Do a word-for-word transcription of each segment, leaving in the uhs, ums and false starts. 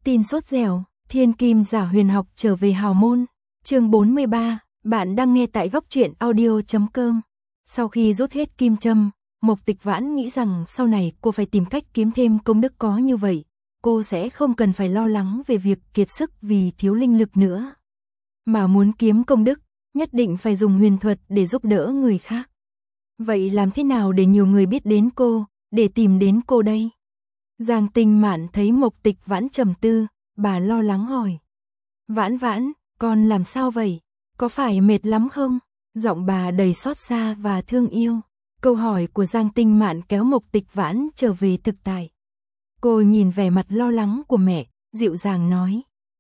Tin sốt dẻo, thiên kim giả huyền học trở về hào môn. Chương bốn mươi ba, bạn đang nghe tại góc truyện audio chấm com. Sau khi rút hết kim châm, Mộc Tịch Vãn nghĩ rằng sau này cô phải tìm cách kiếm thêm công đức, có như vậy, cô sẽ không cần phải lo lắng về việc kiệt sức vì thiếu linh lực nữa. Mà muốn kiếm công đức, nhất định phải dùng huyền thuật để giúp đỡ người khác. Vậy làm thế nào để nhiều người biết đến cô, để tìm đến cô đây? Giang Tinh Mạn thấy Mộc Tịch Vãn trầm tư, bà lo lắng hỏi. Vãn Vãn, con làm sao vậy? Có phải mệt lắm không? Giọng bà đầy xót xa và thương yêu. Câu hỏi của Giang Tinh Mạn kéo Mộc Tịch Vãn trở về thực tại. Cô nhìn vẻ mặt lo lắng của mẹ, dịu dàng nói.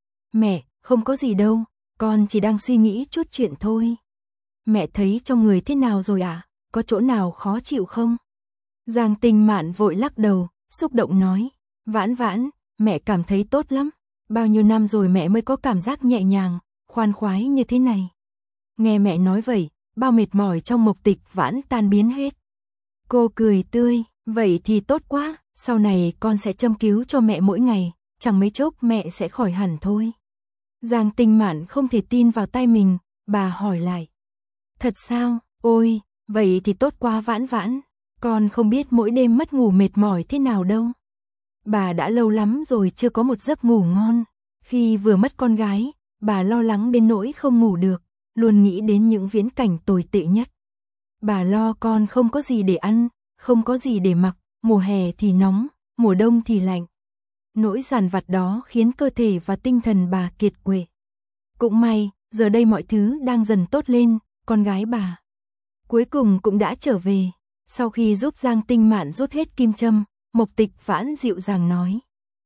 Mẹ, không có gì đâu, con chỉ đang suy nghĩ chút chuyện thôi. Mẹ thấy trong người thế nào rồi ạ? À? Có chỗ nào khó chịu không? Giang Tinh Mạn vội lắc đầu, xúc động nói. Vãn Vãn, mẹ cảm thấy tốt lắm. Bao nhiêu năm rồi mẹ mới có cảm giác nhẹ nhàng, khoan khoái như thế này. Nghe mẹ nói vậy, bao mệt mỏi trong Mộc Tịch Vãn tan biến hết. Cô cười tươi, vậy thì tốt quá, sau này con sẽ châm cứu cho mẹ mỗi ngày, chẳng mấy chốc mẹ sẽ khỏi hẳn thôi. Giang Tinh Mạn không thể tin vào tai mình, bà hỏi lại. Thật sao? Ôi, vậy thì tốt quá Vãn Vãn, con không biết mỗi đêm mất ngủ mệt mỏi thế nào đâu. Bà đã lâu lắm rồi chưa có một giấc ngủ ngon, khi vừa mất con gái, bà lo lắng đến nỗi không ngủ được, luôn nghĩ đến những viễn cảnh tồi tệ nhất. Bà lo con không có gì để ăn, không có gì để mặc, mùa hè thì nóng, mùa đông thì lạnh. Nỗi dằn vặt đó khiến cơ thể và tinh thần bà kiệt quệ. Cũng may, giờ đây mọi thứ đang dần tốt lên, con gái bà cuối cùng cũng đã trở về. Sau khi giúp Giang Tinh Mạn rút hết kim châm, Mộc Tịch Vãn dịu dàng nói.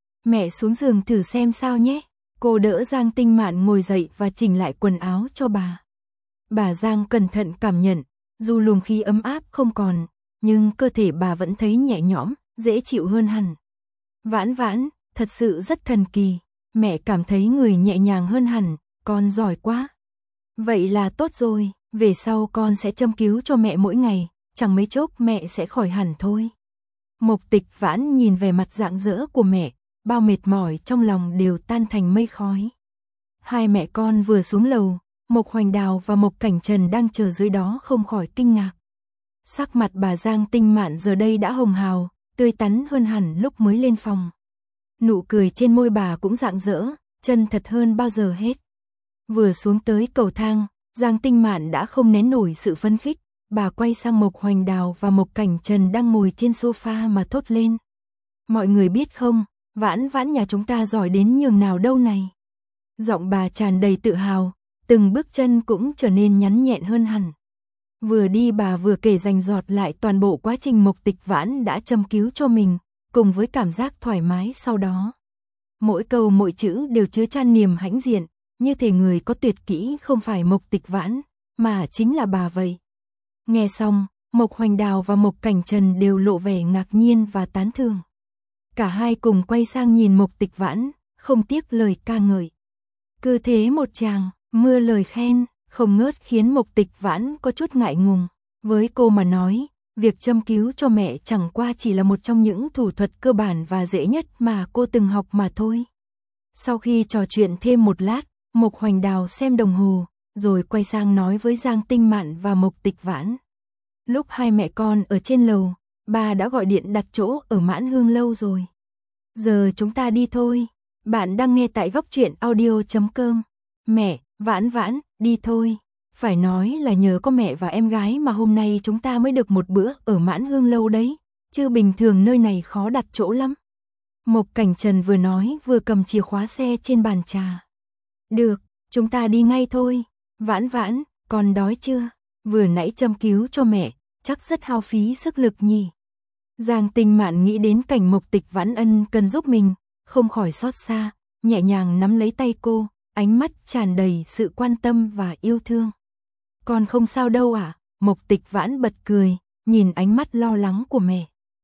Mẹ xuống giường thử xem sao nhé. Cô đỡ Giang Tinh Mạn ngồi dậy và chỉnh lại quần áo cho bà. Bà Giang cẩn thận cảm nhận, dù luồng khí ấm áp không còn, nhưng cơ thể bà vẫn thấy nhẹ nhõm, dễ chịu hơn hẳn. Vãn Vãn, thật sự rất thần kỳ, mẹ cảm thấy người nhẹ nhàng hơn hẳn, con giỏi quá. Vậy là tốt rồi, về sau con sẽ châm cứu cho mẹ mỗi ngày, chẳng mấy chốc mẹ sẽ khỏi hẳn thôi. Mộc Tịch Vãn nhìn về mặt rạng rỡ của mẹ, bao mệt mỏi trong lòng đều tan thành mây khói. Hai mẹ con vừa xuống lầu, Mộc Hoành Đào và Mộc Cảnh Trần đang chờ dưới đó không khỏi kinh ngạc. Sắc mặt bà Giang Tinh Mạn giờ đây đã hồng hào, tươi tắn hơn hẳn lúc mới lên phòng. Nụ cười trên môi bà cũng rạng rỡ, chân thật hơn bao giờ hết. Vừa xuống tới cầu thang, Giang Tinh Mạn đã không nén nổi sự phấn khích, bà quay sang Mộc Hoành Đào và Mộc Cảnh Trần đang ngồi trên sofa mà thốt lên. Mọi người biết không, Vãn Vãn nhà chúng ta giỏi đến nhường nào đâu này. Giọng bà tràn đầy tự hào, từng bước chân cũng trở nên nhắn nhẹn hơn hẳn. Vừa đi bà vừa kể rành rọt lại toàn bộ quá trình Mộc Tịch Vãn đã châm cứu cho mình, cùng với cảm giác thoải mái sau đó. Mỗi câu mỗi chữ đều chứa chan niềm hãnh diện, như thể người có tuyệt kỹ không phải Mộc Tịch Vãn, mà chính là bà vậy. Nghe xong, Mộc Hoành Đào và Mộc Cảnh Trần đều lộ vẻ ngạc nhiên và tán thưởng. Cả hai cùng quay sang nhìn Mộc Tịch Vãn, không tiếc lời ca ngợi. Cứ thế một tràng, mưa lời khen, không ngớt khiến Mộc Tịch Vãn có chút ngại ngùng. Với cô mà nói, việc châm cứu cho mẹ chẳng qua chỉ là một trong những thủ thuật cơ bản và dễ nhất mà cô từng học mà thôi. Sau khi trò chuyện thêm một lát, Mộc Hoành Đào xem đồng hồ, rồi quay sang nói với Giang Tinh Mạn và Mộc Tịch Vãn. Lúc hai mẹ con ở trên lầu, bà đã gọi điện đặt chỗ ở Mãn Hương lâu rồi. Giờ chúng ta đi thôi. Bạn đang nghe tại góc truyện audio chấm com. Mẹ, Vãn Vãn, đi thôi. Phải nói là nhờ có mẹ và em gái mà hôm nay chúng ta mới được một bữa ở Mãn Hương lâu đấy, chứ bình thường nơi này khó đặt chỗ lắm. Mộc Cảnh Trần vừa nói vừa cầm chìa khóa xe trên bàn trà. Được, chúng ta đi ngay thôi. Vãn Vãn, con đói chưa? Vừa nãy châm cứu cho mẹ, chắc rất hao phí sức lực nhỉ. Giang Tinh Mạn nghĩ đến cảnh Mộc Tịch Vãn ân cần giúp mình, không khỏi xót xa, nhẹ nhàng nắm lấy tay cô, ánh mắt tràn đầy sự quan tâm và yêu thương. Con không sao đâu ạ, à? Mộc Tịch Vãn bật cười, nhìn ánh mắt lo lắng của mẹ.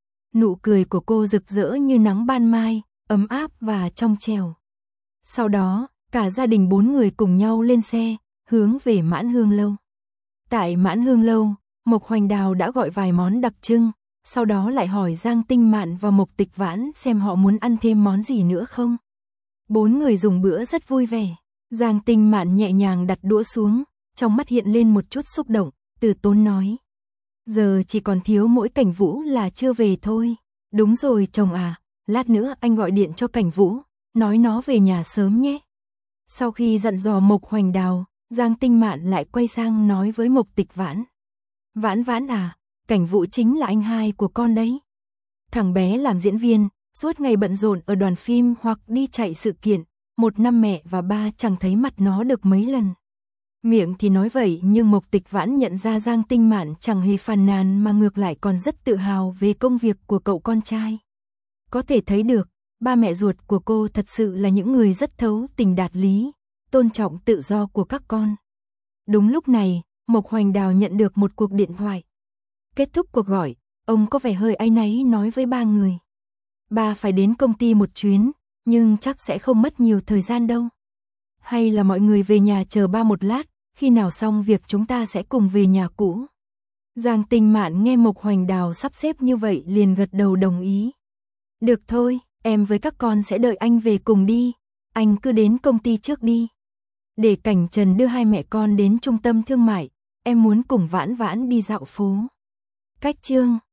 Nụ cười của cô rực rỡ như nắng ban mai, ấm áp và trong trẻo. Sau đó, cả gia đình bốn người cùng nhau lên xe, hướng về Mãn Hương lâu. Tại Mãn Hương lâu, Mộc Hoành Đào đã gọi vài món đặc trưng, sau đó lại hỏi Giang Tinh Mạn và Mộc Tịch Vãn xem họ muốn ăn thêm món gì nữa không. Bốn người dùng bữa rất vui vẻ. Giang Tinh Mạn nhẹ nhàng đặt đũa xuống, trong mắt hiện lên một chút xúc động, từ tốn nói. Giờ chỉ còn thiếu mỗi Cảnh Vũ là chưa về thôi. Đúng rồi chồng à, lát nữa anh gọi điện cho Cảnh Vũ, nói nó về nhà sớm nhé. Sau khi dặn dò Mộc Hoành Đào, Giang Tinh Mạn lại quay sang nói với Mộc Tịch Vãn. Vãn Vãn à, Cảnh Vũ chính là anh hai của con đấy. Thằng bé làm diễn viên, suốt ngày bận rộn ở đoàn phim hoặc đi chạy sự kiện, một năm mẹ và ba chẳng thấy mặt nó được mấy lần. Miệng thì nói vậy nhưng Mộc Tịch Vãn nhận ra Giang Tinh Mạn chẳng hề phàn nàn mà ngược lại còn rất tự hào về công việc của cậu con trai. Có thể thấy được, ba mẹ ruột của cô thật sự là những người rất thấu tình đạt lý, tôn trọng tự do của các con. Đúng lúc này, Mộc Hoành Đào nhận được một cuộc điện thoại. Kết thúc cuộc gọi, ông có vẻ hơi áy náy nói với ba người. Ba phải đến công ty một chuyến, nhưng chắc sẽ không mất nhiều thời gian đâu. Hay là mọi người về nhà chờ ba một lát, khi nào xong việc chúng ta sẽ cùng về nhà cũ. Giang Tinh Mạn nghe Mộc Hoành Đào sắp xếp như vậy liền gật đầu đồng ý. Được thôi, em với các con sẽ đợi anh về cùng đi, anh cứ đến công ty trước đi. Để Cảnh Trần đưa hai mẹ con đến trung tâm thương mại, em muốn cùng Vãn Vãn đi dạo phố. Cách chương